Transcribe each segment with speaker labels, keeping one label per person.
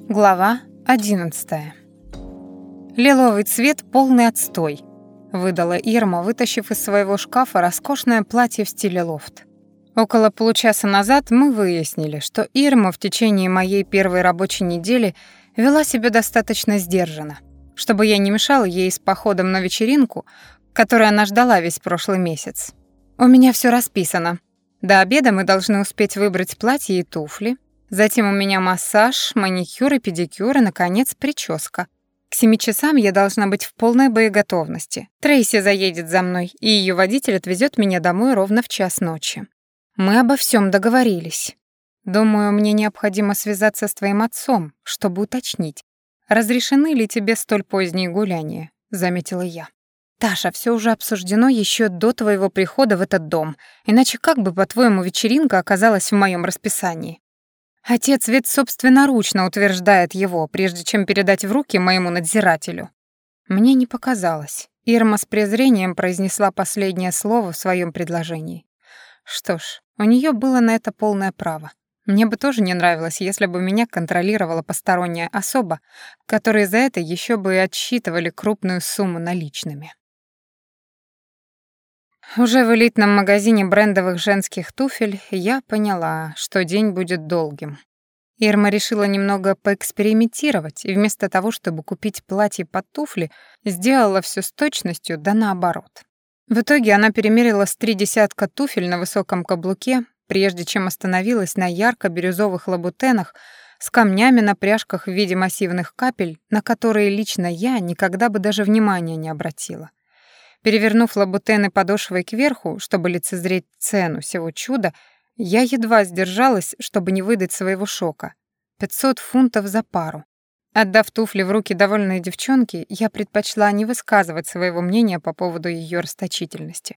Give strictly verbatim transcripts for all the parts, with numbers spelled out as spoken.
Speaker 1: Глава одиннадцатая. «Лиловый цвет — полный отстой», — выдала Ирма, вытащив из своего шкафа роскошное платье в стиле лофт. Около получаса назад мы выяснили, что Ирма в течение моей первой рабочей недели вела себя достаточно сдержанно, чтобы я не мешала ей с походом на вечеринку, которую она ждала весь прошлый месяц. «У меня все расписано. До обеда мы должны успеть выбрать платье и туфли. Затем у меня массаж, маникюр и педикюр, и, наконец, прическа. К семи часам я должна быть в полной боеготовности. Трейси заедет за мной, и ее водитель отвезет меня домой ровно в час ночи. Мы обо всем договорились. Думаю, мне необходимо связаться с твоим отцом, чтобы уточнить, разрешены ли тебе столь поздние гуляния», — заметила я. «Таша, все уже обсуждено еще до твоего прихода в этот дом, иначе как бы, по-твоему, вечеринка оказалась в моем расписании? Отец ведь собственноручно утверждает его, прежде чем передать в руки моему надзирателю». Мне не показалось. Ирма с презрением произнесла последнее слово в своем предложении. Что ж, у нее было на это полное право. Мне бы тоже не нравилось, если бы меня контролировала посторонняя особа, которые за это еще бы и отсчитывали крупную сумму наличными. Уже в элитном магазине брендовых женских туфель я поняла, что день будет долгим. Ирма решила немного поэкспериментировать, и вместо того, чтобы купить платье под туфли, сделала все с точностью, да наоборот. В итоге она перемерила с три десятка туфель на высоком каблуке, прежде чем остановилась на ярко-бирюзовых лабутенах с камнями на пряжках в виде массивных капель, на которые лично я никогда бы даже внимания не обратила. Перевернув лабутены подошвой кверху, чтобы лицезреть цену сего чуда, я едва сдержалась, чтобы не выдать своего шока. пятьсот фунтов за пару. Отдав туфли в руки довольной девчонки, я предпочла не высказывать своего мнения по поводу ее расточительности.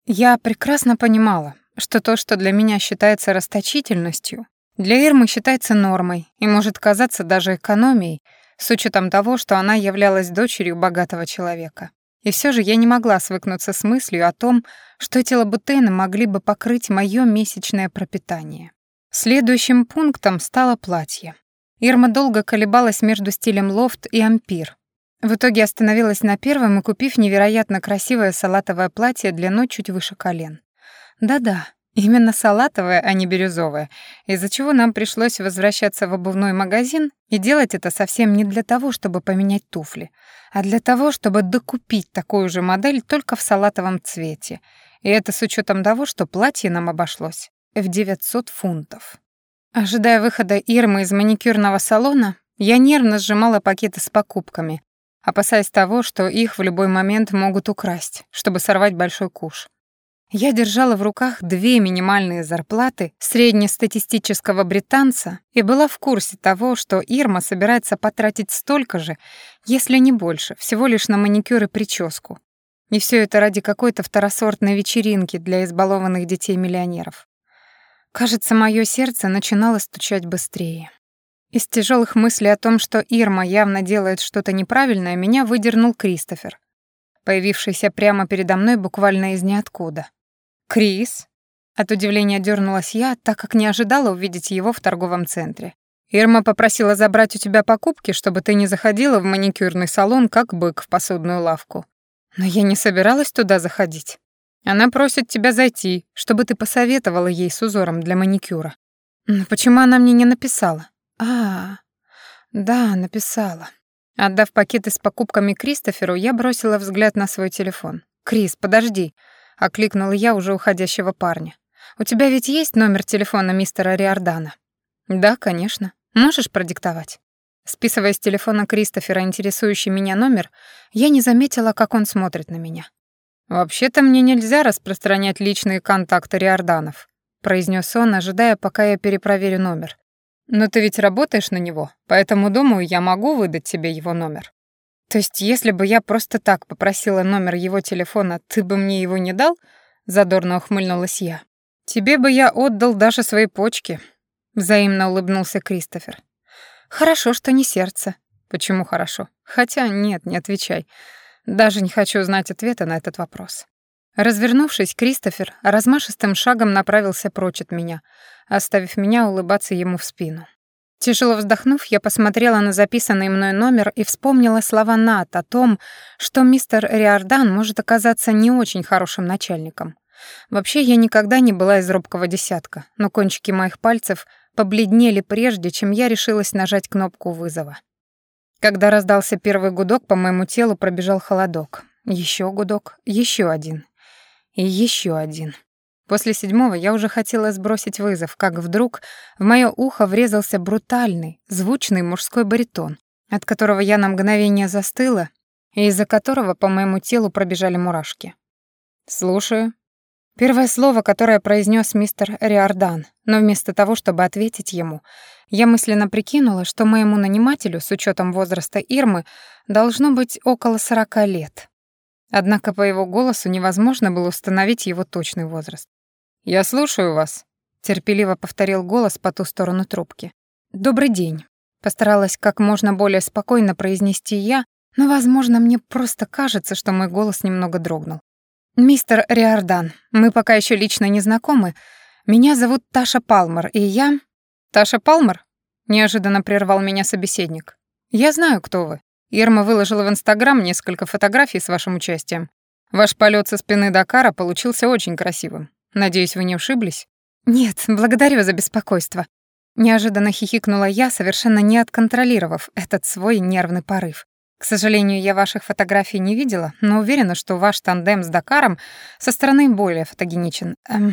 Speaker 1: Я прекрасно понимала, что то, что для меня считается расточительностью, для Ирмы считается нормой и может казаться даже экономией, с учетом того, что она являлась дочерью богатого человека. И все же я не могла свыкнуться с мыслью о том, что эти лабутены могли бы покрыть моё месячное пропитание. Следующим пунктом стало платье. Ирма долго колебалась между стилем лофт и ампир. В итоге остановилась на первом и, купив невероятно красивое салатовое платье длиной чуть выше колен. Да-да, именно салатовое, а не бирюзовое, из-за чего нам пришлось возвращаться в обувной магазин и делать это совсем не для того, чтобы поменять туфли, а для того, чтобы докупить такую же модель только в салатовом цвете. И это с учетом того, что платье нам обошлось в девятьсот фунтов. Ожидая выхода Ирмы из маникюрного салона, я нервно сжимала пакеты с покупками, опасаясь того, что их в любой момент могут украсть, чтобы сорвать большой куш. Я держала в руках две минимальные зарплаты среднестатистического британца и была в курсе того, что Ирма собирается потратить столько же, если не больше, всего лишь на маникюр и прическу. И все это ради какой-то второсортной вечеринки для избалованных детей-миллионеров. Кажется, мое сердце начинало стучать быстрее. Из тяжелых мыслей о том, что Ирма явно делает что-то неправильное, меня выдернул Кристофер, появившийся прямо передо мной буквально из ниоткуда. «Крис?» От удивления дернулась я, так как не ожидала увидеть его в торговом центре. «Ирма попросила забрать у тебя покупки, чтобы ты не заходила в маникюрный салон, как бык в посудную лавку. Но я не собиралась туда заходить. Она просит тебя зайти, чтобы ты посоветовала ей с узором для маникюра». «Но почему она мне не написала?» «А, да, написала». Отдав пакеты с покупками Кристоферу, я бросила взгляд на свой телефон. «Крис, подожди», — окликнула я уже уходящего парня. «У тебя ведь есть номер телефона мистера Риордана?» «Да, конечно. Можешь продиктовать?» Списывая с телефона Кристофера интересующий меня номер, я не заметила, как он смотрит на меня. «Вообще-то мне нельзя распространять личные контакты Риорданов», — произнес он, ожидая, пока я перепроверю номер. «Но ты ведь работаешь на него, поэтому, думаю, я могу выдать тебе его номер». «То есть, если бы я просто так попросила номер его телефона, ты бы мне его не дал?» — задорно ухмыльнулась я. «Тебе бы я отдал даже свои почки», — взаимно улыбнулся Кристофер. «Хорошо, что не сердце». «Почему хорошо? Хотя нет, не отвечай. Даже не хочу знать ответа на этот вопрос». Развернувшись, Кристофер размашистым шагом направился прочь от меня, оставив меня улыбаться ему в спину. Тяжело вздохнув, я посмотрела на записанный мной номер и вспомнила слова Нат о том, что мистер Риордан может оказаться не очень хорошим начальником. Вообще, я никогда не была из робкого десятка, но кончики моих пальцев побледнели прежде, чем я решилась нажать кнопку вызова. Когда раздался первый гудок, по моему телу пробежал холодок. Еще гудок, еще один. И еще один. После седьмого я уже хотела сбросить вызов, как вдруг в моё ухо врезался брутальный, звучный мужской баритон, от которого я на мгновение застыла и из-за которого по моему телу пробежали мурашки. «Слушаю». Первое слово, которое произнес мистер Риордан, но вместо того, чтобы ответить ему, я мысленно прикинула, что моему нанимателю, с учетом возраста Ирмы, должно быть около сорока лет. Однако по его голосу невозможно было установить его точный возраст. «Я слушаю вас», — терпеливо повторил голос по ту сторону трубки. «Добрый день», — постаралась как можно более спокойно произнести я, но, возможно, мне просто кажется, что мой голос немного дрогнул. «Мистер Риордан, мы пока еще лично не знакомы. Меня зовут Таша Палмер, и я...» «Таша Палмер?» — неожиданно прервал меня собеседник. «Я знаю, кто вы. Ирма выложила в Инстаграм несколько фотографий с вашим участием. Ваш полет со спины Дакара получился очень красивым. Надеюсь, вы не ушиблись?» «Нет, благодарю за беспокойство». Неожиданно хихикнула я, совершенно не отконтролировав этот свой нервный порыв. «К сожалению, я ваших фотографий не видела, но уверена, что ваш тандем с Дакаром со стороны более фотогеничен. Эм,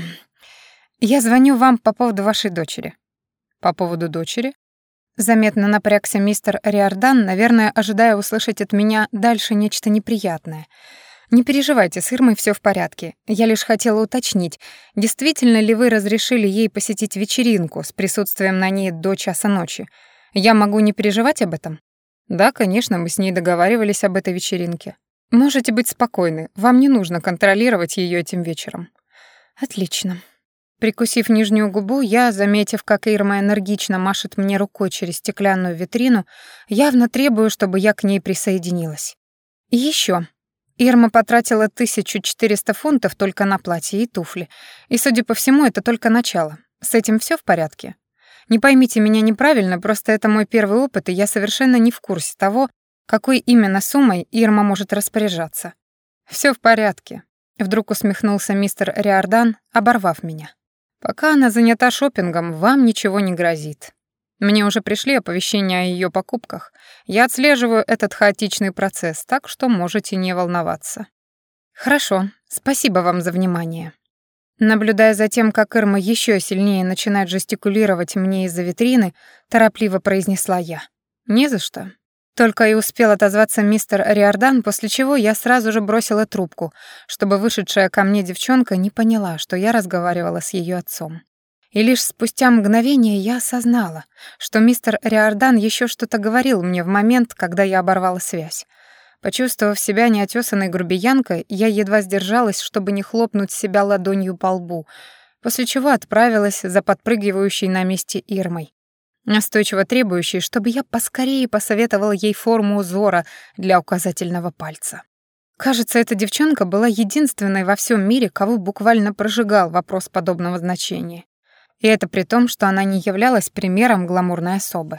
Speaker 1: я звоню вам по поводу вашей дочери». «По поводу дочери?» Заметно напрягся мистер Риордан, наверное, ожидая услышать от меня дальше нечто неприятное. «Не переживайте, с Ирмой всё в порядке. Я лишь хотела уточнить, действительно ли вы разрешили ей посетить вечеринку с присутствием на ней до часа ночи? Я могу не переживать об этом?» «Да, конечно, мы с ней договаривались об этой вечеринке. Можете быть спокойны, вам не нужно контролировать её этим вечером». «Отлично». Прикусив нижнюю губу, я, заметив, как Ирма энергично машет мне рукой через стеклянную витрину, явно требую, чтобы я к ней присоединилась. И ещё. Ирма потратила тысячу четыреста фунтов только на платье и туфли. И, судя по всему, это только начало. С этим всё в порядке? Не поймите меня неправильно, просто это мой первый опыт, и я совершенно не в курсе того, какой именно суммой Ирма может распоряжаться. «Всё в порядке», — вдруг усмехнулся мистер Риордан, оборвав меня. «Пока она занята шопингом, вам ничего не грозит. Мне уже пришли оповещения о её покупках. Я отслеживаю этот хаотичный процесс, так что можете не волноваться». «Хорошо, спасибо вам за внимание». Наблюдая за тем, как Ирма ещё сильнее начинает жестикулировать мне из-за витрины, торопливо произнесла я. «Не за что». Только и успел отозваться мистер Риордан, после чего я сразу же бросила трубку, чтобы вышедшая ко мне девчонка не поняла, что я разговаривала с её отцом. И лишь спустя мгновение я осознала, что мистер Риордан ещё что-то говорил мне в момент, когда я оборвала связь. Почувствовав себя неотёсанной грубиянкой, я едва сдержалась, чтобы не хлопнуть себя ладонью по лбу, после чего отправилась за подпрыгивающей на месте Ирмой, настойчиво требующей, чтобы я поскорее посоветовала ей форму узора для указательного пальца. Кажется, эта девчонка была единственной во всем мире, кого буквально прожигал вопрос подобного значения. И это при том, что она не являлась примером гламурной особы.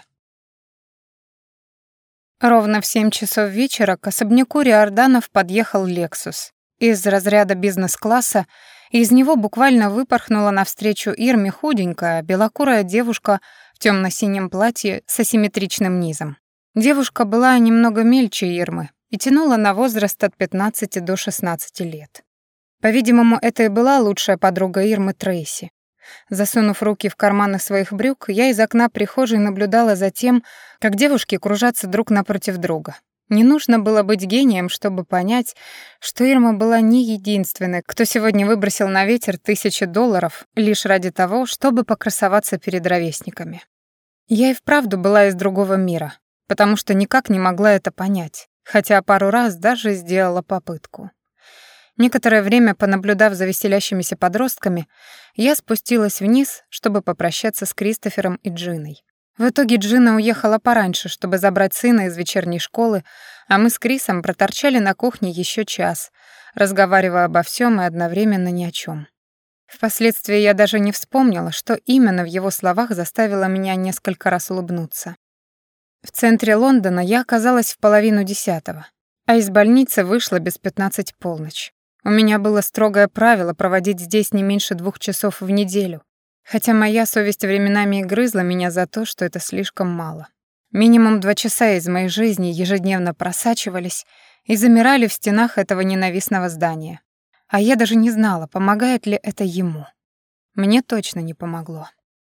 Speaker 1: Ровно в семь часов вечера к особняку Риорданов подъехал «Лексус». Из разряда бизнес-класса из него буквально выпорхнула навстречу Ирме худенькая, белокурая девушка в тёмно-синем платье с асимметричным низом. Девушка была немного мельче Ирмы и тянула на возраст от пятнадцати до шестнадцати лет. По-видимому, это и была лучшая подруга Ирмы Трейси. Засунув руки в карманы своих брюк, я из окна прихожей наблюдала за тем, как девушки кружатся друг напротив друга. Не нужно было быть гением, чтобы понять, что Ирма была не единственной, кто сегодня выбросил на ветер тысячи долларов лишь ради того, чтобы покрасоваться перед ровесниками. Я и вправду была из другого мира, потому что никак не могла это понять, хотя пару раз даже сделала попытку. Некоторое время, понаблюдав за веселящимися подростками, я спустилась вниз, чтобы попрощаться с Кристофером и Джиной. В итоге Джина уехала пораньше, чтобы забрать сына из вечерней школы, а мы с Крисом проторчали на кухне еще час, разговаривая обо всем и одновременно ни о чем. Впоследствии я даже не вспомнила, что именно в его словах заставило меня несколько раз улыбнуться. В центре Лондона я оказалась в половину десятого, а из больницы вышла без пятнадцать полночь. У меня было строгое правило проводить здесь не меньше двух часов в неделю, хотя моя совесть временами и грызла меня за то, что это слишком мало. Минимум два часа из моей жизни ежедневно просачивались и замирали в стенах этого ненавистного здания. А я даже не знала, помогает ли это ему. Мне точно не помогло.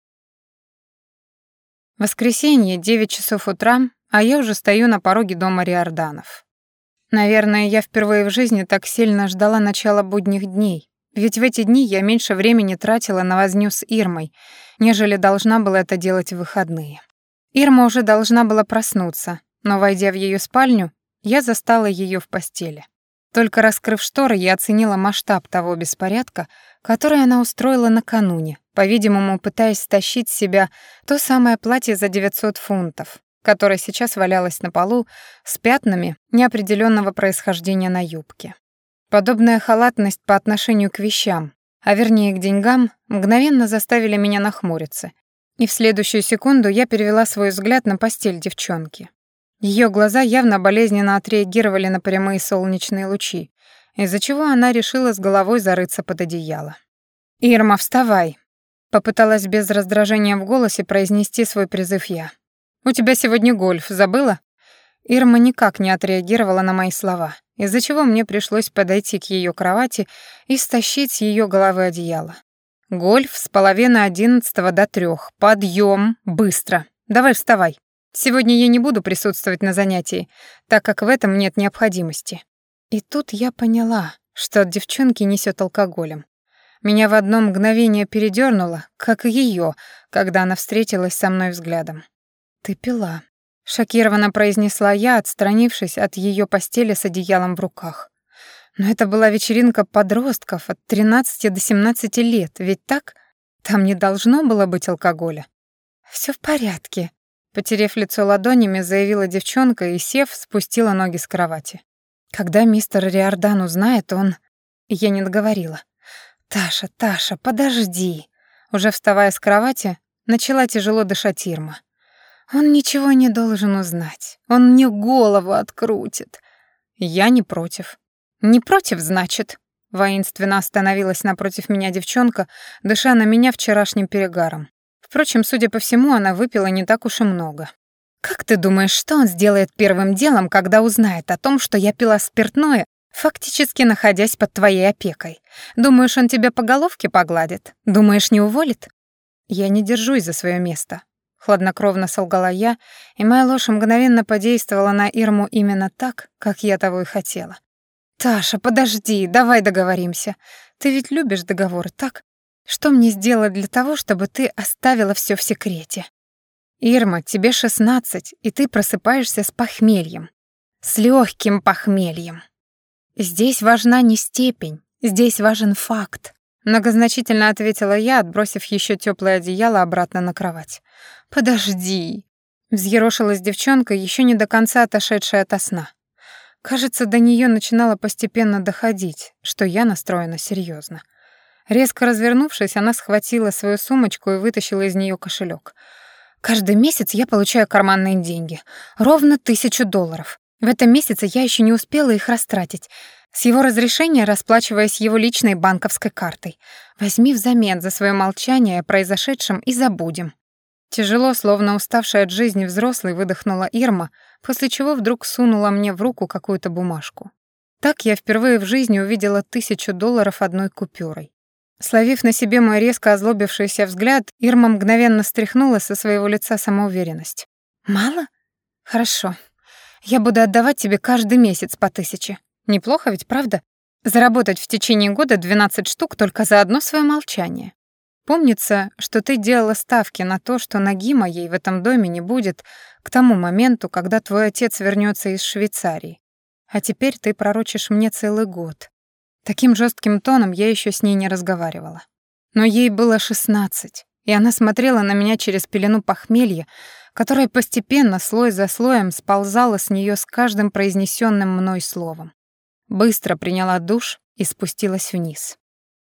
Speaker 1: Воскресенье, девять часов утра, а я уже стою на пороге дома Риорданов. Наверное, я впервые в жизни так сильно ждала начала будних дней, ведь в эти дни я меньше времени тратила на возню с Ирмой, нежели должна была это делать в выходные. Ирма уже должна была проснуться, но, войдя в ее спальню, я застала ее в постели. Только раскрыв шторы, я оценила масштаб того беспорядка, который она устроила накануне, по-видимому, пытаясь стащить с себя то самое платье за девятьсот фунтов, которое сейчас валялось на полу с пятнами неопределенного происхождения на юбке. Подобная халатность по отношению к вещам, а вернее к деньгам, мгновенно заставили меня нахмуриться, и в следующую секунду я перевела свой взгляд на постель девчонки. Ее глаза явно болезненно отреагировали на прямые солнечные лучи, из-за чего она решила с головой зарыться под одеяло. «Ирма, вставай!» — попыталась без раздражения в голосе произнести свой призыв я. «У тебя сегодня гольф, забыла?» Ирма никак не отреагировала на мои слова, из-за чего мне пришлось подойти к ее кровати и стащить с ее головы одеяло. «Гольф с половины одиннадцатого до трех. Подъем! Быстро! Давай вставай! Сегодня я не буду присутствовать на занятии, так как в этом нет необходимости». И тут я поняла, что от девчонки несет алкоголем. Меня в одно мгновение передёрнуло, как и её, когда она встретилась со мной взглядом. «Ты пила», — шокированно произнесла я, отстранившись от её постели с одеялом в руках. «Но это была вечеринка подростков от тринадцати до семнадцати лет, ведь так? Там не должно было быть алкоголя». «Всё в порядке», — потерев лицо ладонями, заявила девчонка и, сев, спустила ноги с кровати. «Когда мистер Риордан узнает, он...» Я не договорила. «Таша, Таша, подожди!» Уже вставая с кровати, начала тяжело дышать Ирма. «Он ничего не должен узнать. Он мне голову открутит». «Я не против». «Не против, значит?» Воинственно остановилась напротив меня девчонка, дыша на меня вчерашним перегаром. Впрочем, судя по всему, она выпила не так уж и много. «Как ты думаешь, что он сделает первым делом, когда узнает о том, что я пила спиртное, фактически находясь под твоей опекой? Думаешь, он тебя по головке погладит? Думаешь, не уволит?» «Я не держусь за свое место», — хладнокровно солгала я, и моя ложь мгновенно подействовала на Ирму именно так, как я того и хотела. «Таша, подожди, давай договоримся. Ты ведь любишь договоры, так? Что мне сделать для того, чтобы ты оставила все в секрете?» «Ирма, тебе шестнадцать, и ты просыпаешься с похмельем. С легким похмельем. Здесь важна не степень, здесь важен факт», — многозначительно ответила я, отбросив еще теплое одеяло обратно на кровать. «Подожди», — взъерошилась девчонка, еще не до конца отошедшая ото сна. Кажется, до нее начинало постепенно доходить, что я настроена серьезно. Резко развернувшись, она схватила свою сумочку и вытащила из нее кошелек. «Каждый месяц я получаю карманные деньги. Ровно тысячу долларов. В этом месяце я еще не успела их растратить. С его разрешения расплачиваясь его личной банковской картой. Возьми взамен за свое молчание о произошедшем и забудем». Тяжело, словно уставшая от жизни взрослой, выдохнула Ирма, после чего вдруг сунула мне в руку какую-то бумажку. Так я впервые в жизни увидела тысячу долларов одной купюрой. Словив на себе мой резко озлобившийся взгляд, Ирма мгновенно стряхнула со своего лица самоуверенность. «Мало? Хорошо. Я буду отдавать тебе каждый месяц по тысяче. Неплохо ведь, правда? Заработать в течение года двенадцать штук только за одно свое молчание. Помнится, что ты делала ставки на то, что ноги моей в этом доме не будет к тому моменту, когда твой отец вернется из Швейцарии. А теперь ты пророчишь мне целый год». Таким жестким тоном я еще с ней не разговаривала. Но ей было шестнадцать, и она смотрела на меня через пелену похмелья, которая постепенно, слой за слоем, сползала с нее с каждым произнесенным мной словом. Быстро приняла душ и спустилась вниз.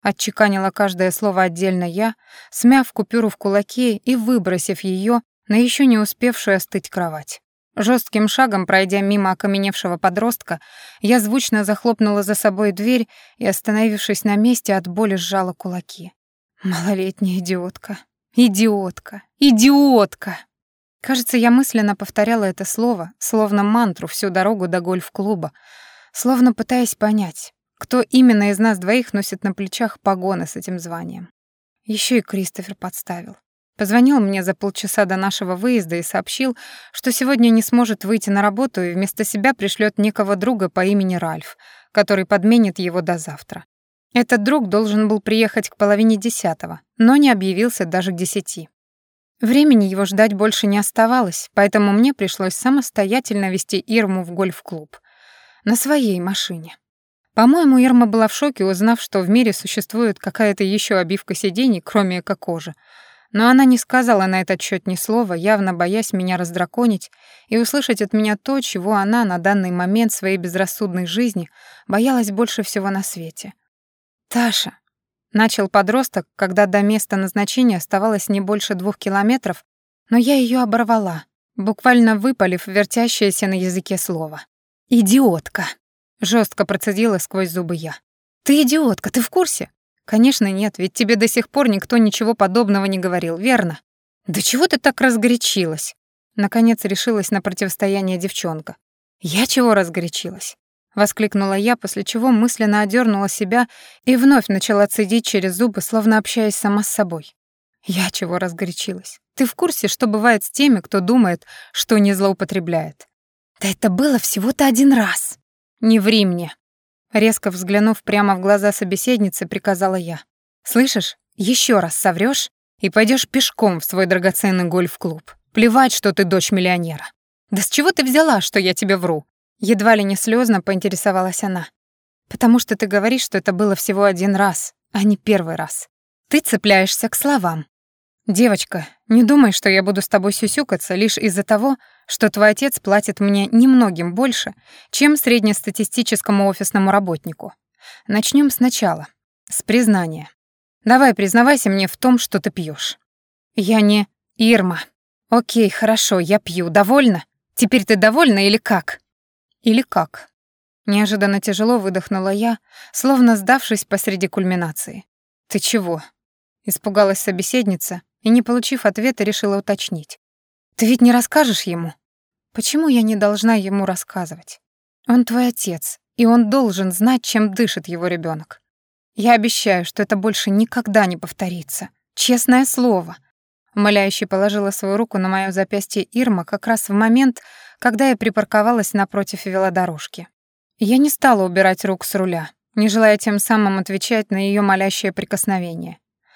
Speaker 1: Отчеканила каждое слово отдельно я, смяв купюру в кулаке и выбросив ее на еще не успевшую остыть кровать. Жестким шагом, пройдя мимо окаменевшего подростка, я звучно захлопнула за собой дверь и, остановившись на месте, от боли сжала кулаки. Малолетняя идиотка. Идиотка. Идиотка. Кажется, я мысленно повторяла это слово, словно мантру всю дорогу до гольф-клуба, словно пытаясь понять, кто именно из нас двоих носит на плечах погоны с этим званием. Еще и Кристофер подставил. Позвонил мне за полчаса до нашего выезда и сообщил, что сегодня не сможет выйти на работу и вместо себя пришлет некого друга по имени Ральф, который подменит его до завтра. Этот друг должен был приехать к половине десятого, но не объявился даже к десяти. Времени его ждать больше не оставалось, поэтому мне пришлось самостоятельно везти Ирму в гольф-клуб. На своей машине. По-моему, Ирма была в шоке, узнав, что в мире существует какая-то еще обивка сидений, кроме эко-кожи. Но она не сказала на этот счет ни слова, явно боясь меня раздраконить и услышать от меня то, чего она на данный момент своей безрассудной жизни боялась больше всего на свете. «Таша», — начал подросток, когда до места назначения оставалось не больше двух километров, но я ее оборвала, буквально выпалив вертящееся на языке слово. «Идиотка», — жестко процедила сквозь зубы я. «Ты идиотка, ты в курсе?» «Конечно нет, ведь тебе до сих пор никто ничего подобного не говорил, верно?» «Да чего ты так разгорячилась?» Наконец решилась на противостояние девчонка. «Я чего разгорячилась?» Воскликнула я, после чего мысленно одернула себя и вновь начала цедить через зубы, словно общаясь сама с собой. «Я чего разгорячилась? Ты в курсе, что бывает с теми, кто думает, что не злоупотребляет?» «Да это было всего-то один раз!» «Не ври мне!» Резко взглянув прямо в глаза собеседницы, приказала я. «Слышишь, еще раз соврёшь и пойдешь пешком в свой драгоценный гольф-клуб. Плевать, что ты дочь миллионера». «Да с чего ты взяла, что я тебе вру?» Едва ли не слезно поинтересовалась она. «Потому что ты говоришь, что это было всего один раз, а не первый раз. Ты цепляешься к словам. Девочка, не думай, что я буду с тобой сюсюкаться лишь из-за того, что твой отец платит мне немногим больше, чем среднестатистическому офисному работнику. Начнем сначала, с признания. Давай, признавайся мне в том, что ты пьешь. Я не Ирма. Окей, хорошо, я пью. Довольна? Теперь ты довольна или как? Или как? Неожиданно тяжело выдохнула я, словно сдавшись посреди кульминации. Ты чего? Испугалась собеседница и, не получив ответа, решила уточнить. «Ты ведь не расскажешь ему?» «Почему я не должна ему рассказывать? Он твой отец, и он должен знать, чем дышит его ребенок. Я обещаю, что это больше никогда не повторится. Честное слово». Умоляюще положила свою руку на моё запястье Ирма как раз в момент, когда я припарковалась напротив велодорожки. Я не стала убирать рук с руля, не желая тем самым отвечать на её молящее прикосновение.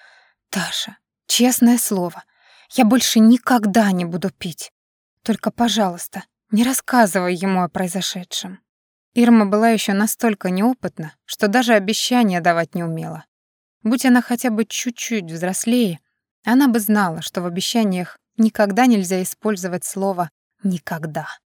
Speaker 1: «Таша, честное слово, я больше никогда не буду пить. Только, пожалуйста, не рассказывай ему о произошедшем». Ирма была еще настолько неопытна, что даже обещания давать не умела. Будь она хотя бы чуть-чуть взрослее, она бы знала, что в обещаниях никогда нельзя использовать слово «никогда».